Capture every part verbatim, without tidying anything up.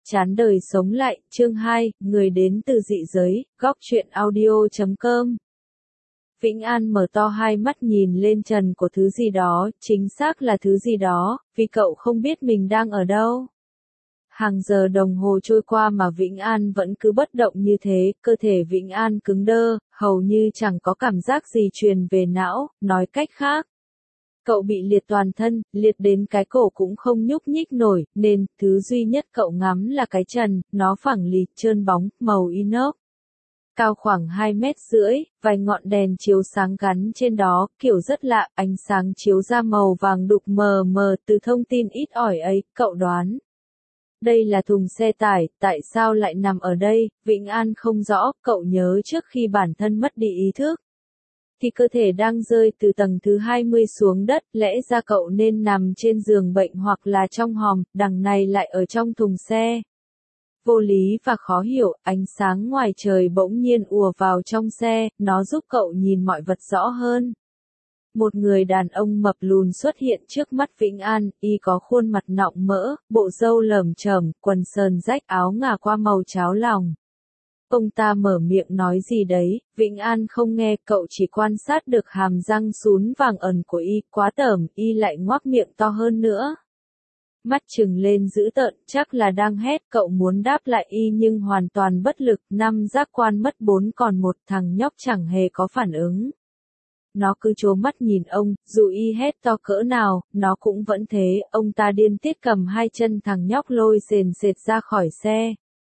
Chán đời sống lại, chương hai, người đến từ dị giới, góc truyện audio chấm com. Vĩnh An mở to hai mắt nhìn lên trần của thứ gì đó, chính xác là thứ gì đó, vì cậu không biết mình đang ở đâu. Hàng giờ đồng hồ trôi qua mà Vĩnh An vẫn cứ bất động như thế, cơ thể Vĩnh An cứng đơ, hầu như chẳng có cảm giác gì truyền về não, nói cách khác. Cậu bị liệt toàn thân, liệt đến cái cổ cũng không nhúc nhích nổi, nên thứ duy nhất cậu ngắm là cái trần, nó phẳng lì, trơn bóng, màu inox. Cao khoảng hai mét rưỡi, vài ngọn đèn chiếu sáng gắn trên đó, kiểu rất lạ, ánh sáng chiếu ra màu vàng đục mờ mờ từ thông tin ít ỏi ấy, cậu đoán. Đây là thùng xe tải, tại sao lại nằm ở đây, Vĩnh An không rõ, cậu nhớ trước khi bản thân mất đi ý thức. Thì cơ thể đang rơi từ tầng thứ hai mươi xuống đất, lẽ ra cậu nên nằm trên giường bệnh hoặc là trong hòm, đằng này lại ở trong thùng xe. Vô lý và khó hiểu, ánh sáng ngoài trời bỗng nhiên ùa vào trong xe, nó giúp cậu nhìn mọi vật rõ hơn. Một người đàn ông mập lùn xuất hiện trước mắt Vĩnh An, y có khuôn mặt nọng mỡ, bộ râu lởm chởm, quần sờn rách, áo ngả qua màu cháo lòng. Ông ta mở miệng nói gì đấy, Vĩnh An không nghe, cậu chỉ quan sát được hàm răng sún vàng ẩn của y, quá tởm, y lại ngoác miệng to hơn nữa. Mắt trừng lên dữ tợn, chắc là đang hét, cậu muốn đáp lại y nhưng hoàn toàn bất lực, năm giác quan mất bốn còn một, thằng nhóc chẳng hề có phản ứng. Nó cứ trố mắt nhìn ông, dù y hét to cỡ nào, nó cũng vẫn thế, ông ta điên tiết cầm hai chân thằng nhóc lôi sền sệt ra khỏi xe.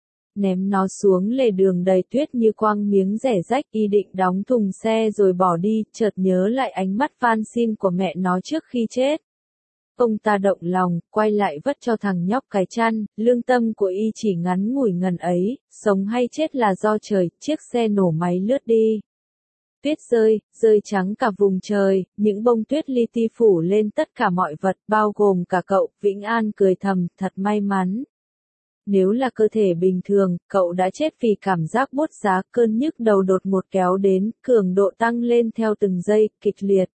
Ném nó xuống lề đường đầy tuyết như quăng miếng rẻ rách, y định đóng thùng xe rồi bỏ đi, chợt nhớ lại ánh mắt van xin của mẹ nó trước khi chết. Ông ta động lòng, quay lại vất cho thằng nhóc cái chăn, lương tâm của y chỉ ngắn ngủi ngần ấy, sống hay chết là do trời, chiếc xe nổ máy lướt đi. Tuyết rơi, rơi trắng cả vùng trời, những bông tuyết li ti phủ lên tất cả mọi vật, bao gồm cả cậu, Vĩnh An cười thầm, thật may mắn. Nếu là cơ thể bình thường, cậu đã chết vì cảm giác buốt giá, cơn nhức đầu đột ngột kéo đến, cường độ tăng lên theo từng giây, kịch liệt.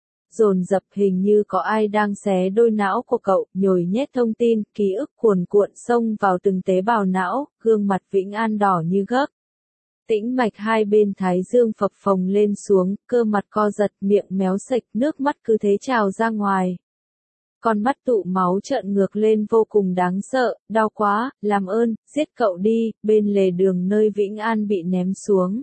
Dồn dập hình như có ai đang xé đôi não của cậu, nhồi nhét thông tin, ký ức cuồn cuộn xông vào từng tế bào não, gương mặt Vĩnh An đỏ như gấc. Tĩnh mạch hai bên thái dương phập phồng lên xuống, cơ mặt co giật, miệng méo sạch, nước mắt cứ thế trào ra ngoài. Con mắt tụ máu trợn ngược lên vô cùng đáng sợ, đau quá, làm ơn, giết cậu đi, bên lề đường nơi Vĩnh An bị ném xuống.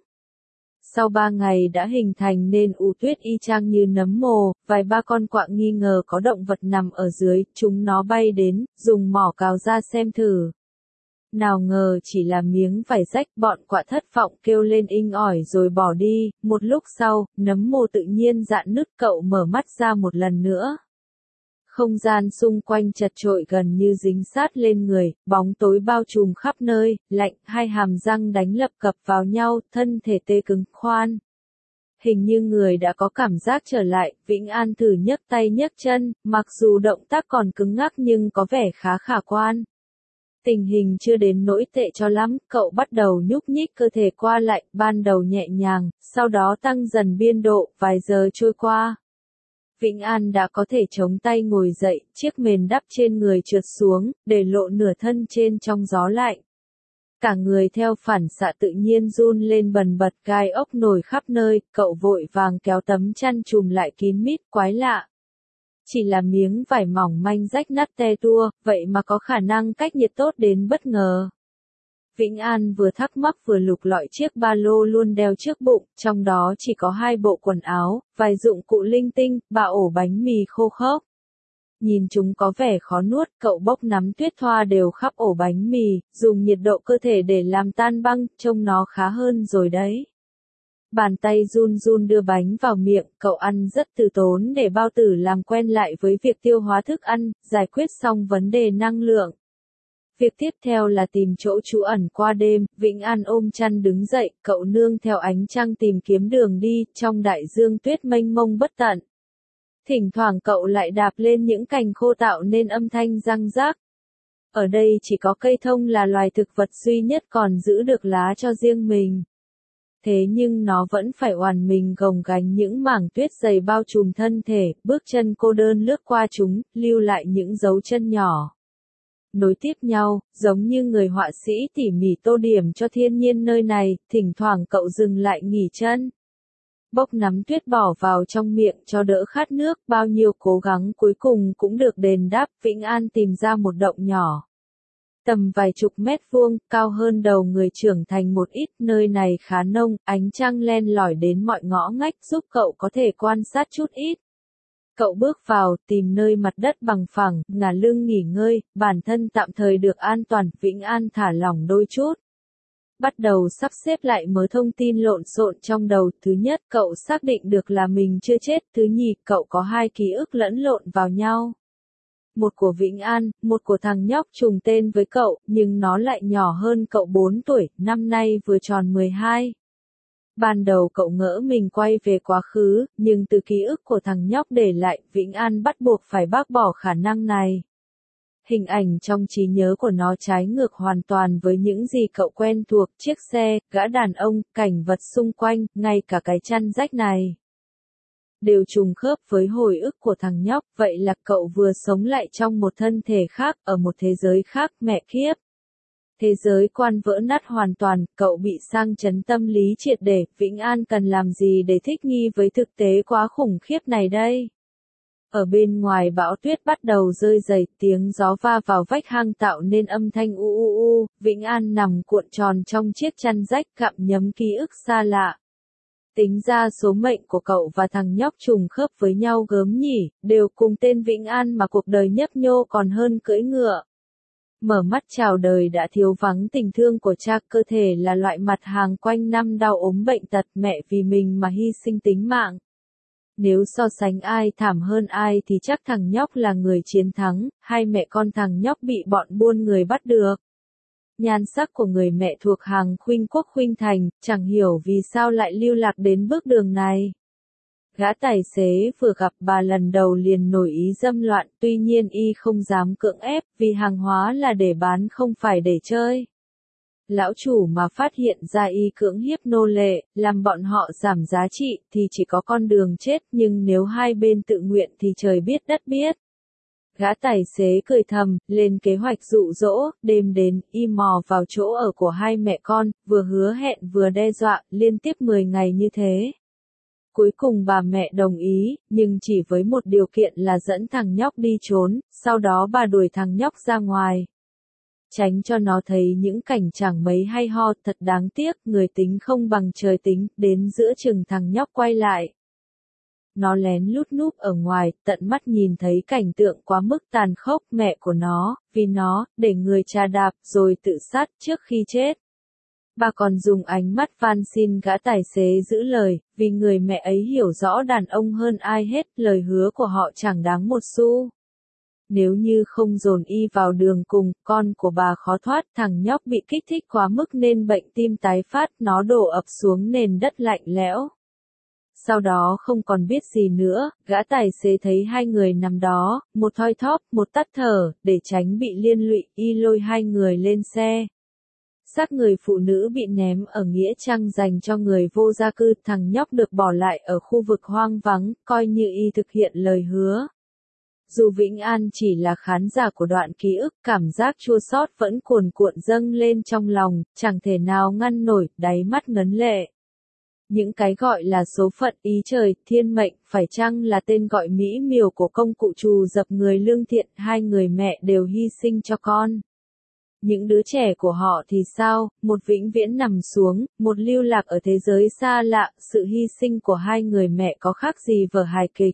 Sau ba ngày đã hình thành nên u tuyết y chang như nấm mồ, vài ba con quạ nghi ngờ có động vật nằm ở dưới, chúng nó bay đến, dùng mỏ cào ra xem thử. Nào ngờ chỉ là miếng vải rách, bọn quạ thất vọng kêu lên inh ỏi rồi bỏ đi, một lúc sau, nấm mồ tự nhiên rạn nứt, cậu mở mắt ra một lần nữa. Không gian xung quanh chật chội gần như dính sát lên người, bóng tối bao trùm khắp nơi, lạnh, hai hàm răng đánh lập cập vào nhau, thân thể tê cứng, khoan. Hình như người đã có cảm giác trở lại, Vĩnh An thử nhấc tay nhấc chân, mặc dù động tác còn cứng ngắc nhưng có vẻ khá khả quan. Tình hình chưa đến nỗi tệ cho lắm, cậu bắt đầu nhúc nhích cơ thể qua lại, ban đầu nhẹ nhàng, sau đó tăng dần biên độ, vài giờ trôi qua. Vĩnh An đã có thể chống tay ngồi dậy, chiếc mền đắp trên người trượt xuống, để lộ nửa thân trên trong gió lạnh. Cả người theo phản xạ tự nhiên run lên bần bật, gai ốc nổi khắp nơi, cậu vội vàng kéo tấm chăn trùm lại kín mít, quái lạ. Chỉ là miếng vải mỏng manh rách nát te tua, vậy mà có khả năng cách nhiệt tốt đến bất ngờ. Vĩnh An vừa thắc mắc vừa lục lọi chiếc ba lô luôn đeo trước bụng, trong đó chỉ có hai bộ quần áo, vài dụng cụ linh tinh, ba ổ bánh mì khô khốc. Nhìn chúng có vẻ khó nuốt, cậu bốc nắm tuyết thoa đều khắp ổ bánh mì, dùng nhiệt độ cơ thể để làm tan băng, trông nó khá hơn rồi đấy. Bàn tay run run đưa bánh vào miệng, cậu ăn rất từ tốn để bao tử làm quen lại với việc tiêu hóa thức ăn, giải quyết xong vấn đề năng lượng. Việc tiếp theo là tìm chỗ trú ẩn qua đêm, Vĩnh An ôm chăn đứng dậy, cậu nương theo ánh trăng tìm kiếm đường đi, trong đại dương tuyết mênh mông bất tận. Thỉnh thoảng cậu lại đạp lên những cành khô tạo nên âm thanh răng rác. Ở đây chỉ có cây thông là loài thực vật duy nhất còn giữ được lá cho riêng mình. Thế nhưng nó vẫn phải oằn mình gồng gánh những mảng tuyết dày bao trùm thân thể, bước chân cô đơn lướt qua chúng, lưu lại những dấu chân nhỏ. nối tiếp nhau, giống như người họa sĩ tỉ mỉ tô điểm cho thiên nhiên nơi này, thỉnh thoảng cậu dừng lại nghỉ chân. Bốc nắm tuyết bỏ vào trong miệng cho đỡ khát nước, bao nhiêu cố gắng cuối cùng cũng được đền đáp, Vĩnh An tìm ra một động nhỏ. Tầm vài chục mét vuông, cao hơn đầu người trưởng thành một ít, nơi này khá nông, ánh trăng len lỏi đến mọi ngõ ngách giúp cậu có thể quan sát chút ít. Cậu bước vào, tìm nơi mặt đất bằng phẳng, ngả lưng nghỉ ngơi, bản thân tạm thời được an toàn, Vĩnh An thả lỏng đôi chút. Bắt đầu sắp xếp lại mớ thông tin lộn xộn trong đầu, thứ nhất, cậu xác định được là mình chưa chết, thứ nhì, cậu có hai ký ức lẫn lộn vào nhau. Một của Vĩnh An, một của thằng nhóc trùng tên với cậu, nhưng nó lại nhỏ hơn cậu bốn tuổi, năm nay vừa tròn mười hai. Ban đầu cậu ngỡ mình quay về quá khứ, nhưng từ ký ức của thằng nhóc để lại, Vĩnh An bắt buộc phải bác bỏ khả năng này. Hình ảnh trong trí nhớ của nó trái ngược hoàn toàn với những gì cậu quen thuộc, chiếc xe, gã đàn ông, cảnh vật xung quanh, ngay cả cái chăn rách này. Đều trùng khớp với hồi ức của thằng nhóc, vậy là cậu vừa sống lại trong một thân thể khác, ở một thế giới khác, mẹ kiếp. Thế giới quan vỡ nát hoàn toàn, cậu bị sang chấn tâm lý triệt để, Vĩnh An cần làm gì để thích nghi với thực tế quá khủng khiếp này đây? Ở bên ngoài bão tuyết bắt đầu rơi dày, tiếng gió va vào vách hang tạo nên âm thanh u u u, Vĩnh An nằm cuộn tròn trong chiếc chăn rách gặm nhấm ký ức xa lạ. Tính ra số mệnh của cậu và thằng nhóc trùng khớp với nhau gớm nhỉ, đều cùng tên Vĩnh An mà cuộc đời nhấp nhô còn hơn cưỡi ngựa. Mở mắt chào đời đã thiếu vắng tình thương của cha, cơ thể là loại mặt hàng quanh năm đau ốm bệnh tật, mẹ vì mình mà hy sinh tính mạng. Nếu so sánh ai thảm hơn ai thì chắc thằng nhóc là người chiến thắng, hai mẹ con thằng nhóc bị bọn buôn người bắt được. Nhan sắc của người mẹ thuộc hàng khuynh quốc khuynh thành, chẳng hiểu vì sao lại lưu lạc đến bước đường này. Gã tài xế vừa gặp bà lần đầu liền nổi ý dâm loạn, tuy nhiên y không dám cưỡng ép, vì hàng hóa là để bán không phải để chơi. Lão chủ mà phát hiện ra y cưỡng hiếp nô lệ, làm bọn họ giảm giá trị, thì chỉ có con đường chết, nhưng nếu hai bên tự nguyện thì trời biết đất biết. Gã tài xế cười thầm, lên kế hoạch dụ dỗ, đêm đến, y mò vào chỗ ở của hai mẹ con, vừa hứa hẹn vừa đe dọa, liên tiếp mười ngày như thế. Cuối cùng bà mẹ đồng ý, nhưng chỉ với một điều kiện là dẫn thằng nhóc đi trốn, sau đó bà đuổi thằng nhóc ra ngoài. Tránh cho nó thấy những cảnh chẳng mấy hay ho, thật đáng tiếc, người tính không bằng trời tính, đến giữa chừng thằng nhóc quay lại. Nó lén lút núp ở ngoài, tận mắt nhìn thấy cảnh tượng quá mức tàn khốc, mẹ của nó, vì nó, để người cha đạp, rồi tự sát trước khi chết. Bà còn dùng ánh mắt van xin gã tài xế giữ lời, vì người mẹ ấy hiểu rõ đàn ông hơn ai hết, lời hứa của họ chẳng đáng một xu. Nếu như không dồn y vào đường cùng, con của bà khó thoát, thằng nhóc bị kích thích quá mức nên bệnh tim tái phát, nó đổ ập xuống nền đất lạnh lẽo. Sau đó không còn biết gì nữa, gã tài xế thấy hai người nằm đó, một thoi thóp, một tắt thở, để tránh bị liên lụy, y lôi hai người lên xe. Xác người phụ nữ bị ném ở nghĩa trang dành cho người vô gia cư, thằng nhóc được bỏ lại ở khu vực hoang vắng, coi như y thực hiện lời hứa. Dù Vĩnh An chỉ là khán giả của đoạn ký ức, cảm giác chua xót vẫn cuồn cuộn dâng lên trong lòng, chẳng thể nào ngăn nổi, đáy mắt ngấn lệ. Những cái gọi là số phận, ý trời, thiên mệnh, phải chăng là tên gọi mỹ miều của công cụ trù dập người lương thiện, hai người mẹ đều hy sinh cho con. Những đứa trẻ của họ thì sao, một vĩnh viễn nằm xuống, một lưu lạc ở thế giới xa lạ, sự hy sinh của hai người mẹ có khác gì vở hài kịch.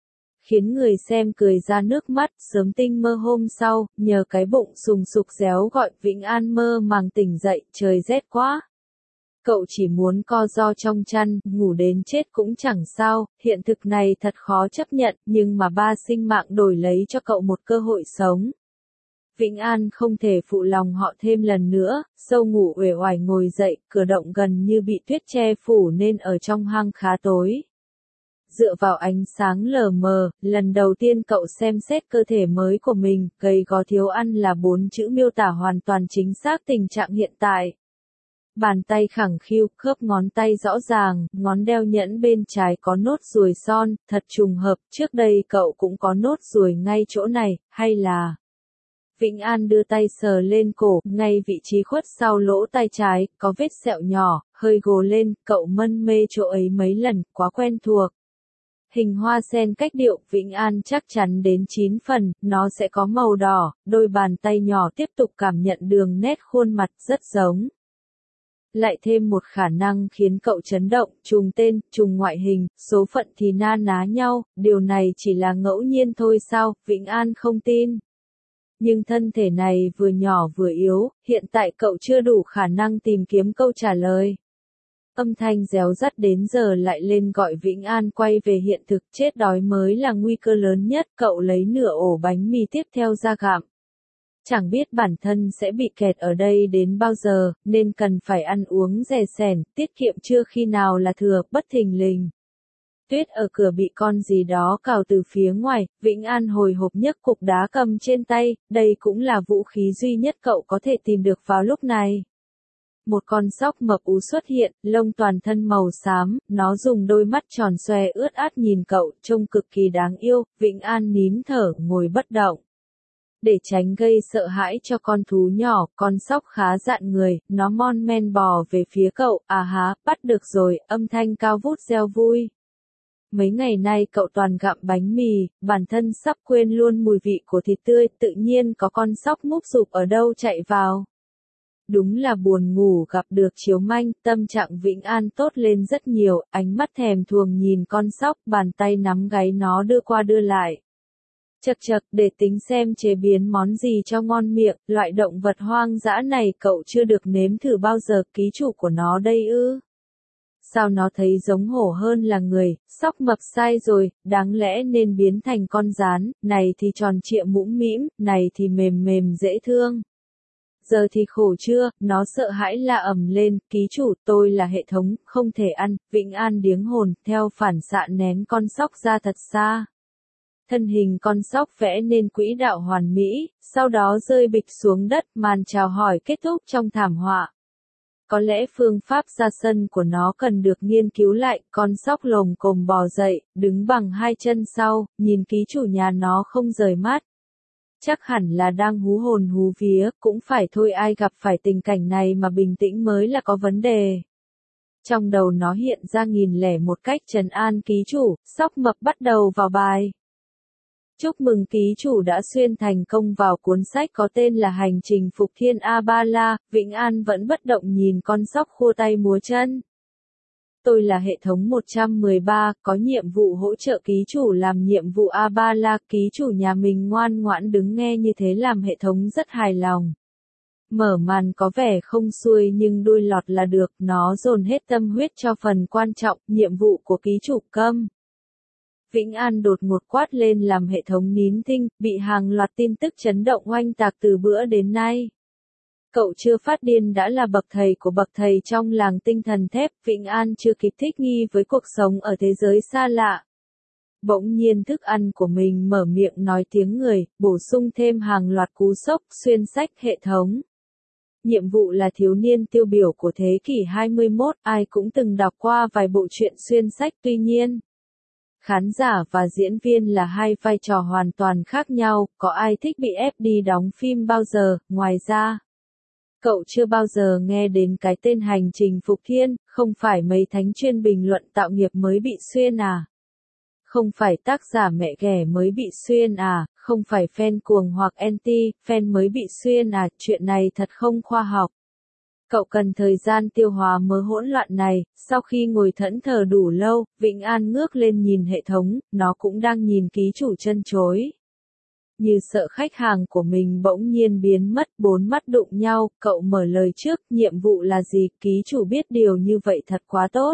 Khiến người xem cười ra nước mắt, sớm tinh mơ hôm sau, nhờ cái bụng sùng sục réo gọi Vĩnh An mơ màng tỉnh dậy, trời rét quá. Cậu chỉ muốn co ro trong chăn, ngủ đến chết cũng chẳng sao, hiện thực này thật khó chấp nhận, nhưng mà ba sinh mạng đổi lấy cho cậu một cơ hội sống. Vĩnh An không thể phụ lòng họ thêm lần nữa, sâu ngủ uể oải ngồi dậy, cửa động gần như bị tuyết che phủ nên ở trong hang khá tối. Dựa vào ánh sáng lờ mờ, lần đầu tiên cậu xem xét cơ thể mới của mình, gầy gò thiếu ăn là bốn chữ miêu tả hoàn toàn chính xác tình trạng hiện tại. Bàn tay khẳng khiu, khớp ngón tay rõ ràng, ngón đeo nhẫn bên trái có nốt ruồi son, thật trùng hợp, trước đây cậu cũng có nốt ruồi ngay chỗ này, hay là... Vĩnh An đưa tay sờ lên cổ, ngay vị trí khuất sau lỗ tai trái, có vết sẹo nhỏ, hơi gồ lên, cậu mân mê chỗ ấy mấy lần, quá quen thuộc. Hình hoa sen cách điệu, Vĩnh An chắc chắn đến chín phần, nó sẽ có màu đỏ, đôi bàn tay nhỏ tiếp tục cảm nhận đường nét khuôn mặt rất giống. Lại thêm một khả năng khiến cậu chấn động, trùng tên, trùng ngoại hình, số phận thì na ná nhau, điều này chỉ là ngẫu nhiên thôi sao, Vĩnh An không tin. Nhưng thân thể này vừa nhỏ vừa yếu, hiện tại cậu chưa đủ khả năng tìm kiếm câu trả lời. Âm thanh réo rắt đến giờ lại lên gọi Vĩnh An quay về hiện thực, chết đói mới là nguy cơ lớn nhất, cậu lấy nửa ổ bánh mì tiếp theo ra gặm. Chẳng biết bản thân sẽ bị kẹt ở đây đến bao giờ, nên cần phải ăn uống rè sẻn, tiết kiệm chưa khi nào là thừa, bất thình lình. Tuyết ở cửa bị con gì đó cào từ phía ngoài, Vĩnh An hồi hộp nhấc cục đá cầm trên tay, đây cũng là vũ khí duy nhất cậu có thể tìm được vào lúc này. Một con sóc mập ú xuất hiện, lông toàn thân màu xám, nó dùng đôi mắt tròn xoe ướt át nhìn cậu, trông cực kỳ đáng yêu, Vĩnh An nín thở, ngồi bất động. Để tránh gây sợ hãi cho con thú nhỏ, con sóc khá dạn người, nó mon men bò về phía cậu, à há, bắt được rồi, âm thanh cao vút reo vui. Mấy ngày nay cậu toàn gặm bánh mì, bản thân sắp quên luôn mùi vị của thịt tươi, tự nhiên có con sóc múp sụp ở đâu chạy vào. Đúng là buồn ngủ gặp được chiếu manh, tâm trạng Vĩnh An tốt lên rất nhiều, ánh mắt thèm thuồng nhìn con sóc, bàn tay nắm gáy nó đưa qua đưa lại. Chậc chậc, để tính xem chế biến món gì cho ngon miệng, loại động vật hoang dã này cậu chưa được nếm thử bao giờ, ký chủ của nó đây ư. Sao nó thấy giống hổ hơn là người, sóc mập sai rồi, đáng lẽ nên biến thành con gián, này thì tròn trịa mũm mĩm, này thì mềm mềm dễ thương. Giờ thì khổ chưa, nó sợ hãi la ầm lên, ký chủ, tôi là hệ thống, không thể ăn, Vĩnh An điếng hồn, theo phản xạ nén con sóc ra thật xa. Thân hình con sóc vẽ nên quỹ đạo hoàn mỹ, sau đó rơi bịch xuống đất, màn chào hỏi kết thúc trong thảm họa. Có lẽ phương pháp ra sân của nó cần được nghiên cứu lại, con sóc lồm cồm bò dậy, đứng bằng hai chân sau, nhìn ký chủ nhà nó không rời mắt. Chắc hẳn là đang hú hồn hú vía, cũng phải thôi, ai gặp phải tình cảnh này mà bình tĩnh mới là có vấn đề. Trong đầu nó hiện ra nghìn lẻ một cách trấn an ký chủ, sóc mập bắt đầu vào bài. Chúc mừng ký chủ đã xuyên thành công vào cuốn sách có tên là Hành trình Phục Thiên A-ba-la, Vĩnh An vẫn bất động nhìn con sóc khua tay múa chân. Tôi là hệ thống một trăm mười ba, có nhiệm vụ hỗ trợ ký chủ làm nhiệm vụ A-ba-la, ký chủ nhà mình ngoan ngoãn đứng nghe như thế làm hệ thống rất hài lòng. Mở màn có vẻ không xuôi nhưng đuôi lọt là được, nó dồn hết tâm huyết cho phần quan trọng, nhiệm vụ của ký chủ câm. Vĩnh An đột ngột quát lên làm hệ thống nín thinh, bị hàng loạt tin tức chấn động oanh tạc từ bữa đến nay. Cậu chưa phát điên đã là bậc thầy của bậc thầy trong làng tinh thần thép, Vĩnh An chưa kịp thích nghi với cuộc sống ở thế giới xa lạ. Bỗng nhiên thức ăn của mình mở miệng nói tiếng người, bổ sung thêm hàng loạt cú sốc, xuyên sách hệ thống. Nhiệm vụ là thiếu niên tiêu biểu của thế kỷ hai mươi mốt, ai cũng từng đọc qua vài bộ truyện xuyên sách, tuy nhiên. Khán giả và diễn viên là hai vai trò hoàn toàn khác nhau, có ai thích bị ép đi đóng phim bao giờ, ngoài ra. Cậu chưa bao giờ nghe đến cái tên Hành trình Phục Thiên, không phải mấy thánh chuyên bình luận tạo nghiệp mới bị xuyên à? Không phải tác giả mẹ ghẻ mới bị xuyên à? Không phải fan cuồng hoặc anti, fan mới bị xuyên à? Chuyện này thật không khoa học. Cậu cần thời gian tiêu hóa mớ hỗn loạn này, sau khi ngồi thẫn thờ đủ lâu, Vĩnh An ngước lên nhìn hệ thống, nó cũng đang nhìn ký chủ chân chối. Như sợ khách hàng của mình bỗng nhiên biến mất, bốn mắt đụng nhau, cậu mở lời trước, nhiệm vụ là gì, ký chủ biết điều như vậy thật quá tốt.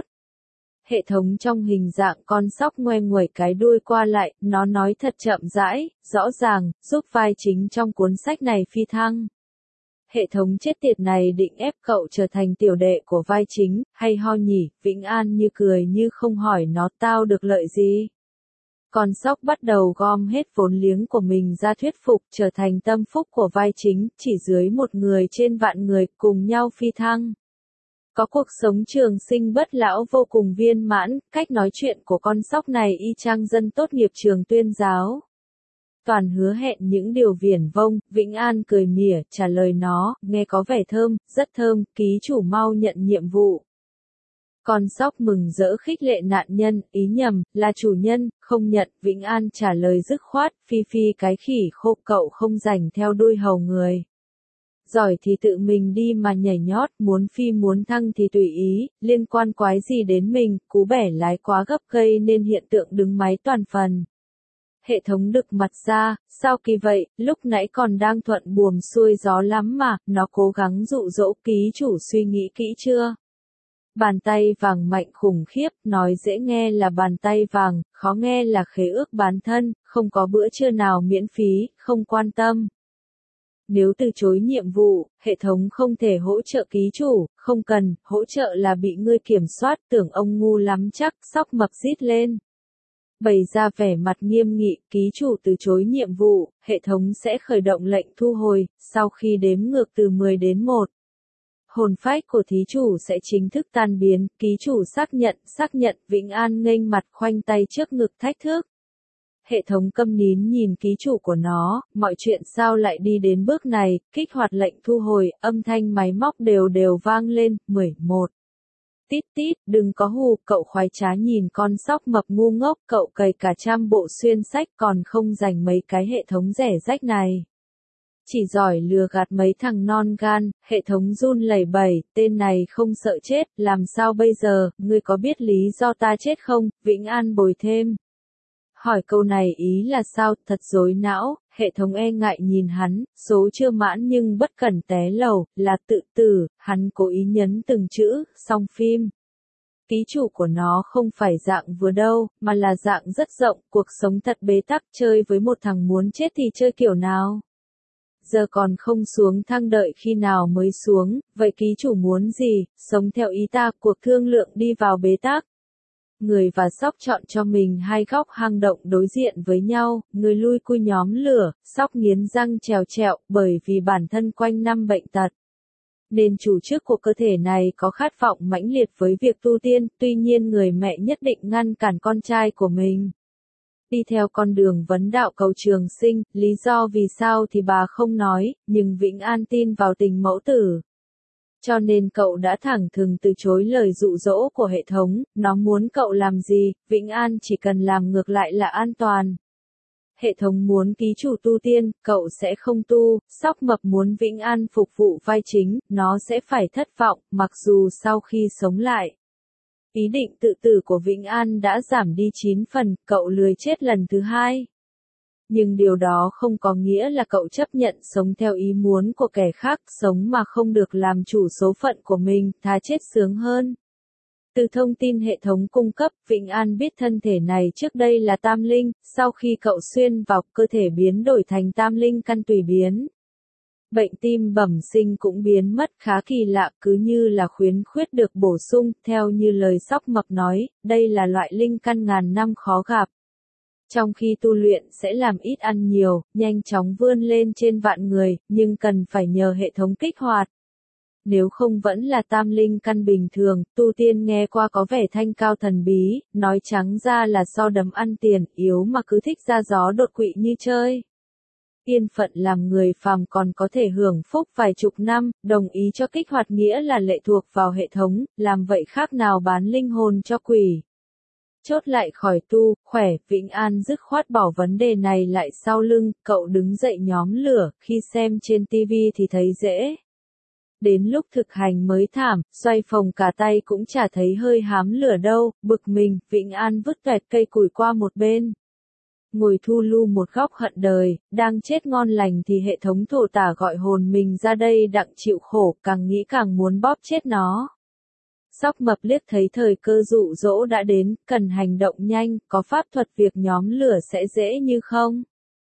Hệ thống trong hình dạng con sóc ngoe nguẩy cái đuôi qua lại, nó nói thật chậm rãi, rõ ràng, giúp vai chính trong cuốn sách này phi thăng. Hệ thống chết tiệt này định ép cậu trở thành tiểu đệ của vai chính, hay ho nhỉ, Vĩnh An như cười như không hỏi nó tao được lợi gì. Con sóc bắt đầu gom hết vốn liếng của mình ra thuyết phục trở thành tâm phúc của vai chính, chỉ dưới một người trên vạn người cùng nhau phi thăng. Có cuộc sống trường sinh bất lão vô cùng viên mãn, cách nói chuyện của con sóc này y chang dân tốt nghiệp trường tuyên giáo. toàn hứa hẹn những điều viển vông. Vĩnh An cười mỉa, trả lời nó, nghe có vẻ thơm, rất thơm, ký chủ mau nhận nhiệm vụ. Con sóc mừng rỡ khích lệ nạn nhân, ý nhầm, là chủ nhân, không nhận. Vĩnh An trả lời dứt khoát, phi phi cái khỉ khô, cậu không rảnh theo đuôi hầu người. Giỏi thì tự mình đi mà nhảy nhót, muốn phi muốn thăng thì tùy ý, liên quan quái gì đến mình. Cú bẻ lái quá gấp gây nên hiện tượng đứng máy toàn phần. Hệ thống đực mặt ra, sao kỳ vậy, lúc nãy còn đang thuận buồm xuôi gió lắm mà, nó cố gắng dụ dỗ. Ký chủ suy nghĩ kỹ chưa? Bàn tay vàng mạnh khủng khiếp, nói dễ nghe là bàn tay vàng, khó nghe là khế ước bán thân, không có bữa trưa nào miễn phí, không quan tâm. Nếu từ chối nhiệm vụ, hệ thống không thể hỗ trợ ký chủ, không cần, hỗ trợ là bị ngươi kiểm soát, tưởng ông ngu lắm chắc. Sóc mập rít lên. Bày ra vẻ mặt nghiêm nghị, ký chủ từ chối nhiệm vụ, hệ thống sẽ khởi động lệnh thu hồi, sau khi đếm ngược từ mười đến một. Hồn phách của thí chủ sẽ chính thức tan biến, ký chủ xác nhận, xác nhận. Vĩnh An nghênh mặt khoanh tay trước ngực thách thức. Hệ thống câm nín nhìn ký chủ của nó, mọi chuyện sao lại đi đến bước này, kích hoạt lệnh thu hồi, âm thanh máy móc đều đều vang lên. Mười một. Tít tít, đừng có hù, cậu khoái trá nhìn con sóc mập ngu ngốc, cậu cày cả trăm bộ xuyên sách còn không dành mấy cái hệ thống rẻ rách này. Chỉ giỏi lừa gạt mấy thằng non gan. Hệ thống run lẩy bẩy, tên này không sợ chết, làm sao bây giờ, ngươi có biết lý do ta chết không? Vĩnh An bồi thêm. Hỏi câu này ý là sao, thật rối não. Hệ thống e ngại nhìn hắn, số chưa mãn nhưng bất cẩn té lầu, là tự tử. Hắn cố ý nhấn từng chữ, xong phim. Ký chủ của nó không phải dạng vừa đâu, mà là dạng rất rộng, cuộc sống thật bế tắc, chơi với một thằng muốn chết thì chơi kiểu nào? Giờ còn không xuống thang đợi khi nào mới xuống, vậy ký chủ muốn gì, sống theo ý ta, cuộc thương lượng đi vào bế tắc. Người và sóc chọn cho mình hai góc hang động đối diện với nhau, người lui cui nhóm lửa, sóc nghiến răng trèo trẹo, bởi vì bản thân quanh năm bệnh tật. Nên chủ trước của cơ thể này có khát vọng mãnh liệt với việc tu tiên, tuy nhiên người mẹ nhất định ngăn cản con trai của mình. Đi theo con đường vấn đạo cầu trường sinh, lý do vì sao thì bà không nói, nhưng Vĩnh An tin vào tình mẫu tử. Cho nên cậu đã thẳng thừng từ chối lời dụ dỗ của hệ thống, nó muốn cậu làm gì, Vĩnh An chỉ cần làm ngược lại là an toàn. Hệ thống muốn ký chủ tu tiên, cậu sẽ không tu, sóc mập muốn Vĩnh An phục vụ vai chính, nó sẽ phải thất vọng, mặc dù sau khi sống lại. Ý định tự tử của Vĩnh An đã giảm đi chín phần, cậu lười chết lần thứ hai. Nhưng điều đó không có nghĩa là cậu chấp nhận sống theo ý muốn của kẻ khác, sống mà không được làm chủ số phận của mình, thà chết sướng hơn. Từ thông tin hệ thống cung cấp, Vĩnh An biết thân thể này trước đây là tam linh, sau khi cậu xuyên vào, cơ thể biến đổi thành tam linh căn tùy biến. Bệnh tim bẩm sinh cũng biến mất khá kỳ lạ, cứ như là khuyến khuyết được bổ sung, theo như lời sóc mập nói, đây là loại linh căn ngàn năm khó gặp. Trong khi tu luyện sẽ làm ít ăn nhiều, nhanh chóng vươn lên trên vạn người, nhưng cần phải nhờ hệ thống kích hoạt. Nếu không vẫn là tam linh căn bình thường, tu tiên nghe qua có vẻ thanh cao thần bí, nói trắng ra là so đấm ăn tiền, yếu mà cứ thích ra gió đột quỵ như chơi. Yên phận làm người phàm còn có thể hưởng phúc vài chục năm, đồng ý cho kích hoạt nghĩa là lệ thuộc vào hệ thống, làm vậy khác nào bán linh hồn cho quỷ. Chốt lại khỏi tu, khỏe, Vĩnh An dứt khoát bỏ vấn đề này lại sau lưng, cậu đứng dậy nhóm lửa, khi xem trên tivi thì thấy dễ. Đến lúc thực hành mới thảm, xoay phồng cả tay cũng chả thấy hơi hám lửa đâu, bực mình, Vĩnh An vứt toẹt cây củi qua một bên. Ngồi thu lu một góc hận đời, đang chết ngon lành thì hệ thống thổ tả gọi hồn mình ra đây đặng chịu khổ, càng nghĩ càng muốn bóp chết nó. Sóc mập liếc thấy thời cơ dụ dỗ đã đến, cần hành động nhanh, có pháp thuật việc nhóm lửa sẽ dễ như không?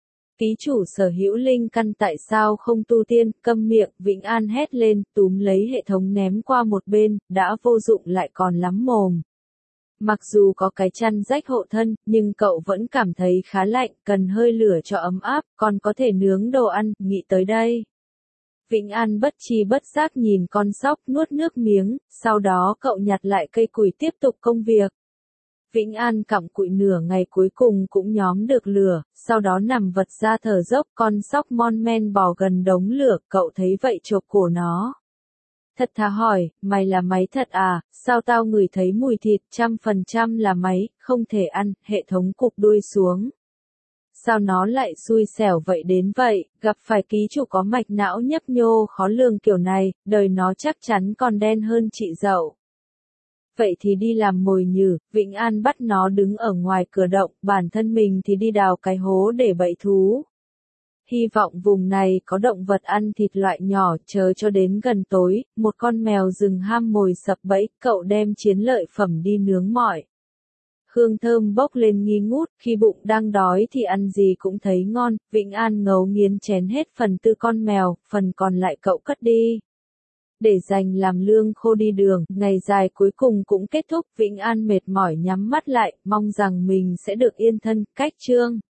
Ký chủ sở hữu linh căn tại sao không tu tiên, câm miệng, Vĩnh An hét lên, túm lấy hệ thống ném qua một bên, đã vô dụng lại còn lắm mồm. Mặc dù có cái chăn rách hộ thân, nhưng cậu vẫn cảm thấy khá lạnh, cần hơi lửa cho ấm áp, còn có thể nướng đồ ăn, nghĩ tới đây. Vĩnh An bất tri bất giác nhìn con sóc nuốt nước miếng, sau đó cậu nhặt lại cây củi tiếp tục công việc. Vĩnh An cặm cụi nửa ngày cuối cùng cũng nhóm được lửa, sau đó nằm vật ra thở dốc, con sóc mon men bò gần đống lửa, cậu thấy vậy chộp cổ nó. Thật thà hỏi, mày là máy thật à, sao tao ngửi thấy mùi thịt, trăm phần trăm là máy, không thể ăn, hệ thống cụp đuôi xuống. Sao nó lại xui xẻo vậy đến vậy, gặp phải ký chủ có mạch não nhấp nhô khó lường kiểu này, đời nó chắc chắn còn đen hơn chị dậu. Vậy thì đi làm mồi nhử, Vĩnh An bắt nó đứng ở ngoài cửa động, bản thân mình thì đi đào cái hố để bẫy thú. Hy vọng vùng này có động vật ăn thịt loại nhỏ, chờ cho đến gần tối, một con mèo rừng ham mồi sập bẫy, cậu đem chiến lợi phẩm đi nướng mọi. Hương thơm bốc lên nghi ngút, khi bụng đang đói thì ăn gì cũng thấy ngon, Vĩnh An ngấu nghiến chén hết phần tư con mèo, phần còn lại cậu cất đi. Để dành làm lương khô đi đường, ngày dài cuối cùng cũng kết thúc, Vĩnh An mệt mỏi nhắm mắt lại, mong rằng mình sẽ được yên thân, cách chương.